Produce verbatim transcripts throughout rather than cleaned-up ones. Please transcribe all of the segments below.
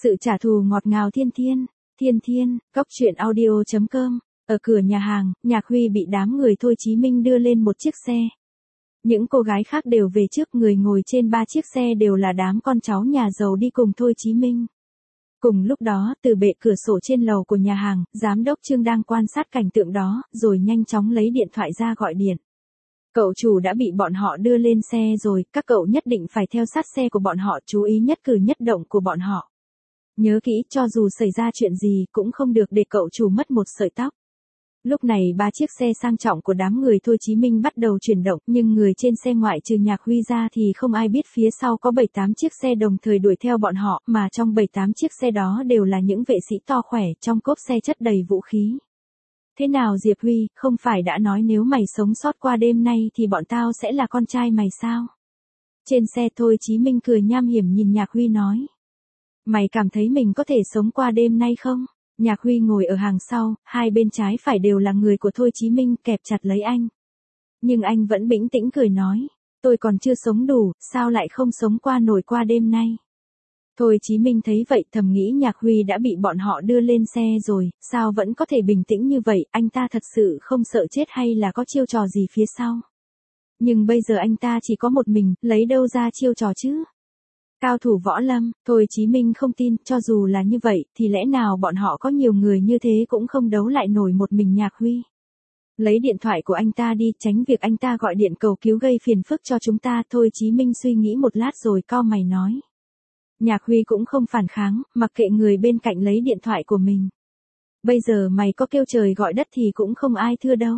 Sự trả thù ngọt ngào thiên thiên, thiên thiên, cốc truyện audio chấm com. Ở cửa nhà hàng, Nhạc Huy bị đám người Thôi Chí Minh đưa lên một chiếc xe. Những cô gái khác đều về trước, người ngồi trên ba chiếc xe đều là đám con cháu nhà giàu đi cùng Thôi Chí Minh. Cùng lúc đó, từ bệ cửa sổ trên lầu của nhà hàng, giám đốc Trương đang quan sát cảnh tượng đó, rồi nhanh chóng lấy điện thoại ra gọi điện. Cậu chủ đã bị bọn họ đưa lên xe rồi, các cậu nhất định phải theo sát xe của bọn họ, chú ý nhất cử nhất động của bọn họ. Nhớ kỹ, cho dù xảy ra chuyện gì cũng không được để cậu chủ mất một sợi tóc. Lúc này ba chiếc xe sang trọng của đám người Thôi Chí Minh bắt đầu chuyển động, nhưng người trên xe ngoại trừ Nhạc Huy ra thì không ai biết phía sau có bảy tám chiếc xe đồng thời đuổi theo bọn họ, mà trong bảy tám chiếc xe đó đều là những vệ sĩ to khỏe, trong cốp xe chất đầy vũ khí. Thế nào Diệp Huy, không phải đã nói nếu mày sống sót qua đêm nay thì bọn tao sẽ là con trai mày sao? Trên xe Thôi Chí Minh cười nham hiểm nhìn Nhạc Huy nói. Mày cảm thấy mình có thể sống qua đêm nay không? Nhạc Huy ngồi ở hàng sau, hai bên trái phải đều là người của Thôi Chí Minh kẹp chặt lấy anh. Nhưng anh vẫn bình tĩnh cười nói, tôi còn chưa sống đủ, sao lại không sống qua nổi qua đêm nay? Thôi Chí Minh thấy vậy thầm nghĩ Nhạc Huy đã bị bọn họ đưa lên xe rồi, sao vẫn có thể bình tĩnh như vậy, anh ta thật sự không sợ chết hay là có chiêu trò gì phía sau? Nhưng bây giờ anh ta chỉ có một mình, lấy đâu ra chiêu trò chứ? Cao thủ võ lâm, Thôi Chí Minh không tin, cho dù là như vậy, thì lẽ nào bọn họ có nhiều người như thế cũng không đấu lại nổi một mình Nhạc Huy. Lấy điện thoại của anh ta đi, tránh việc anh ta gọi điện cầu cứu gây phiền phức cho chúng ta. Thôi Chí Minh suy nghĩ một lát rồi cau mày nói. Nhạc Huy cũng không phản kháng, mặc kệ người bên cạnh lấy điện thoại của mình. Bây giờ mày có kêu trời gọi đất thì cũng không ai thưa đâu.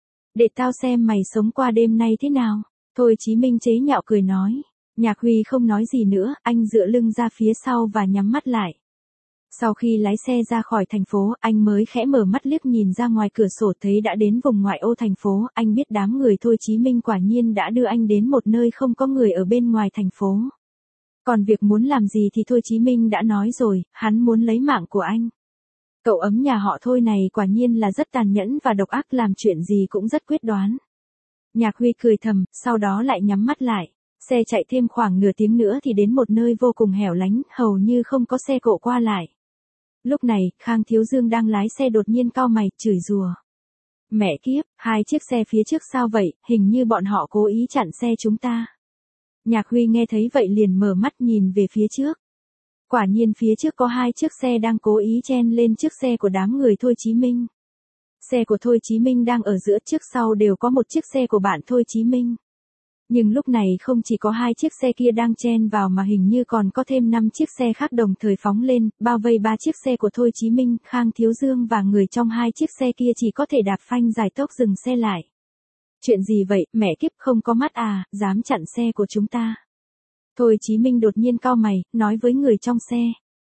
Để tao xem mày sống qua đêm nay thế nào. Thôi Chí Minh chế nhạo cười nói. Nhạc Huy không nói gì nữa, anh dựa lưng ra phía sau và nhắm mắt lại. Sau khi lái xe ra khỏi thành phố, anh mới khẽ mở mắt liếc nhìn ra ngoài cửa sổ thấy đã đến vùng ngoại ô thành phố, anh biết đám người Thôi Chí Minh quả nhiên đã đưa anh đến một nơi không có người ở bên ngoài thành phố. Còn việc muốn làm gì thì Thôi Chí Minh đã nói rồi, hắn muốn lấy mạng của anh. Cậu ấm nhà họ Thôi này quả nhiên là rất tàn nhẫn và độc ác, làm chuyện gì cũng rất quyết đoán. Nhạc Huy cười thầm, sau đó lại nhắm mắt lại. Xe chạy thêm khoảng nửa tiếng nữa thì đến một nơi vô cùng hẻo lánh, hầu như không có xe cộ qua lại. Lúc này, Khang Thiếu Dương đang lái xe đột nhiên cau mày, chửi rủa. Mẹ kiếp, hai chiếc xe phía trước sao vậy, hình như bọn họ cố ý chặn xe chúng ta. Nhạc Huy nghe thấy vậy liền mở mắt nhìn về phía trước. Quả nhiên phía trước có hai chiếc xe đang cố ý chen lên chiếc xe của đám người Thôi Chí Minh. Xe của Thôi Chí Minh đang ở giữa, trước sau đều có một chiếc xe của bạn Thôi Chí Minh. Nhưng lúc này không chỉ có hai chiếc xe kia đang chen vào mà hình như còn có thêm năm chiếc xe khác đồng thời phóng lên, bao vây ba chiếc xe của Thôi Chí Minh. Khang Thiếu Dương và người trong hai chiếc xe kia chỉ có thể đạp phanh giải tốc dừng xe lại. Chuyện gì vậy, mẹ kiếp, không có mắt à, dám chặn xe của chúng ta. Thôi Chí Minh đột nhiên cau mày, nói với người trong xe.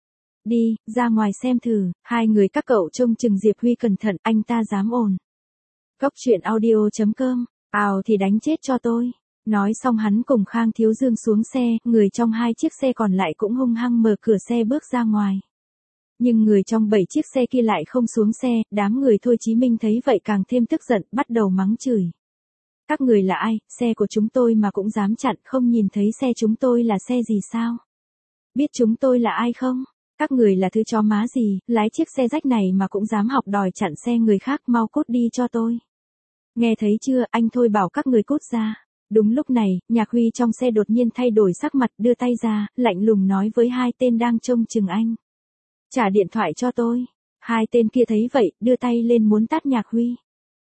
Đi, ra ngoài xem thử, hai người các cậu trông chừng Diệp Huy cẩn thận, anh ta dám ồn. Cốc truyện audio chấm com, ào thì đánh chết cho tôi. Nói xong hắn cùng Khang Thiếu Dương xuống xe, người trong hai chiếc xe còn lại cũng hung hăng mở cửa xe bước ra ngoài. Nhưng người trong bảy chiếc xe kia lại không xuống xe, đám người Thôi Chí Minh thấy vậy càng thêm tức giận, bắt đầu mắng chửi. Các người là ai, xe của chúng tôi mà cũng dám chặn, không nhìn thấy xe chúng tôi là xe gì sao? Biết chúng tôi là ai không? Các người là thứ chó má gì, lái chiếc xe rách này mà cũng dám học đòi chặn xe người khác, mau cút đi cho tôi. Nghe thấy chưa, anh Thôi bảo các người cút ra. Đúng lúc này, Nhạc Huy trong xe đột nhiên thay đổi sắc mặt, đưa tay ra, lạnh lùng nói với hai tên đang trông chừng anh. Trả điện thoại cho tôi. Hai tên kia thấy vậy, đưa tay lên muốn tát Nhạc Huy.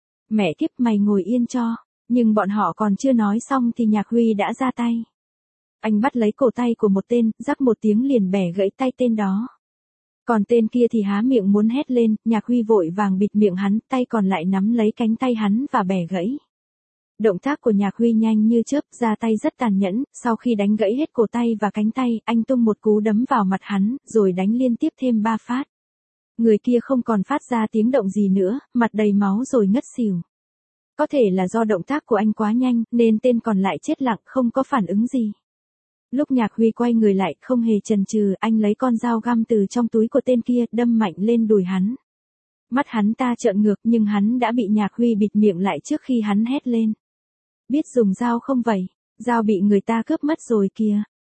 Mẹ kiếp, mày ngồi yên cho. Nhưng bọn họ còn chưa nói xong thì Nhạc Huy đã ra tay. Anh bắt lấy cổ tay của một tên, rắc một tiếng liền bẻ gãy tay tên đó. Còn tên kia thì há miệng muốn hét lên, Nhạc Huy vội vàng bịt miệng hắn, tay còn lại nắm lấy cánh tay hắn và bẻ gãy. Động tác của Nhạc Huy nhanh như chớp, ra tay rất tàn nhẫn, sau khi đánh gãy hết cổ tay và cánh tay, anh tung một cú đấm vào mặt hắn, rồi đánh liên tiếp thêm ba phát. Người kia không còn phát ra tiếng động gì nữa, mặt đầy máu rồi ngất xỉu. Có thể là do động tác của anh quá nhanh, nên tên còn lại chết lặng, không có phản ứng gì. Lúc Nhạc Huy quay người lại, không hề chần chừ, anh lấy con dao găm từ trong túi của tên kia, đâm mạnh lên đùi hắn. Mắt hắn ta trợn ngược nhưng hắn đã bị Nhạc Huy bịt miệng lại trước khi hắn hét lên. Biết dùng dao không vậy? Dao bị người ta cướp mất rồi kìa.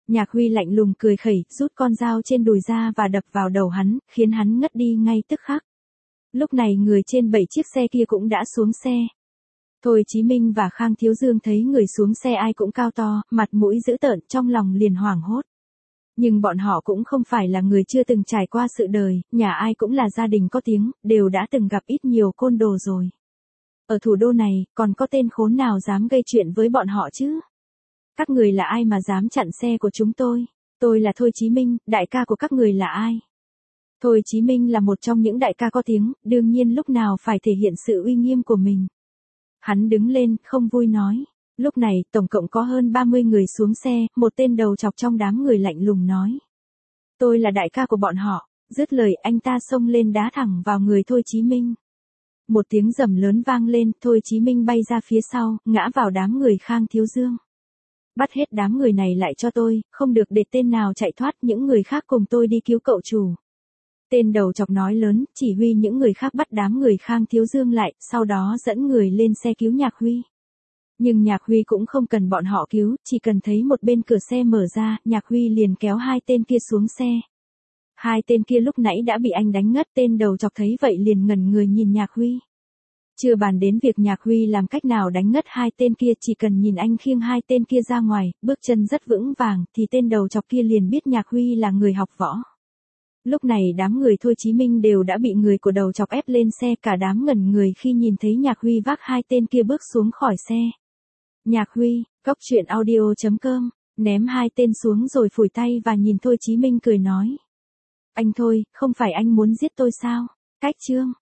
Nhạc Huy lạnh lùng cười khẩy, rút con dao trên đùi ra và đập vào đầu hắn, khiến hắn ngất đi ngay tức khắc. Lúc này người trên bảy chiếc xe kia cũng đã xuống xe. Thôi Chí Minh và Khang Thiếu Dương thấy người xuống xe ai cũng cao to, mặt mũi dữ tợn, trong lòng liền hoảng hốt. Nhưng bọn họ cũng không phải là người chưa từng trải qua sự đời, nhà ai cũng là gia đình có tiếng, đều đã từng gặp ít nhiều côn đồ rồi. Ở thủ đô này, còn có tên khốn nào dám gây chuyện với bọn họ chứ? Các người là ai mà dám chặn xe của chúng tôi? Tôi là Thôi Chí Minh, đại ca của các người là ai? Thôi Chí Minh là một trong những đại ca có tiếng, đương nhiên lúc nào phải thể hiện sự uy nghiêm của mình. Hắn đứng lên, không vui nói. Lúc này, tổng cộng có hơn ba mươi người xuống xe, một tên đầu chọc trong đám người lạnh lùng nói. Tôi là đại ca của bọn họ. Dứt lời anh ta xông lên đá thẳng vào người Thôi Chí Minh. Một tiếng rầm lớn vang lên, Thôi Chí Minh bay ra phía sau, ngã vào đám người Khang Thiếu Dương. Bắt hết đám người này lại cho tôi, không được để tên nào chạy thoát, những người khác cùng tôi đi cứu cậu chủ. Tên đầu chọc nói lớn, chỉ huy những người khác bắt đám người Khang Thiếu Dương lại, sau đó dẫn người lên xe cứu Nhạc Huy. Nhưng Nhạc Huy cũng không cần bọn họ cứu, chỉ cần thấy một bên cửa xe mở ra, Nhạc Huy liền kéo hai tên kia xuống xe. Hai tên kia lúc nãy đã bị anh đánh ngất, tên đầu chọc thấy vậy liền ngẩn người nhìn Nhạc Huy. Chưa bàn đến việc Nhạc Huy làm cách nào đánh ngất hai tên kia, chỉ cần nhìn anh khiêng hai tên kia ra ngoài, bước chân rất vững vàng, thì tên đầu chọc kia liền biết Nhạc Huy là người học võ. Lúc này đám người Thôi Chí Minh đều đã bị người của đầu chọc ép lên xe, cả đám ngẩn người khi nhìn thấy Nhạc Huy vác hai tên kia bước xuống khỏi xe. Nhạc Huy, cốc truyện audio chấm com, ném hai tên xuống rồi phủi tay và nhìn Thôi Chí Minh cười nói. Anh Thôi, không phải anh muốn giết tôi sao? Cách chương.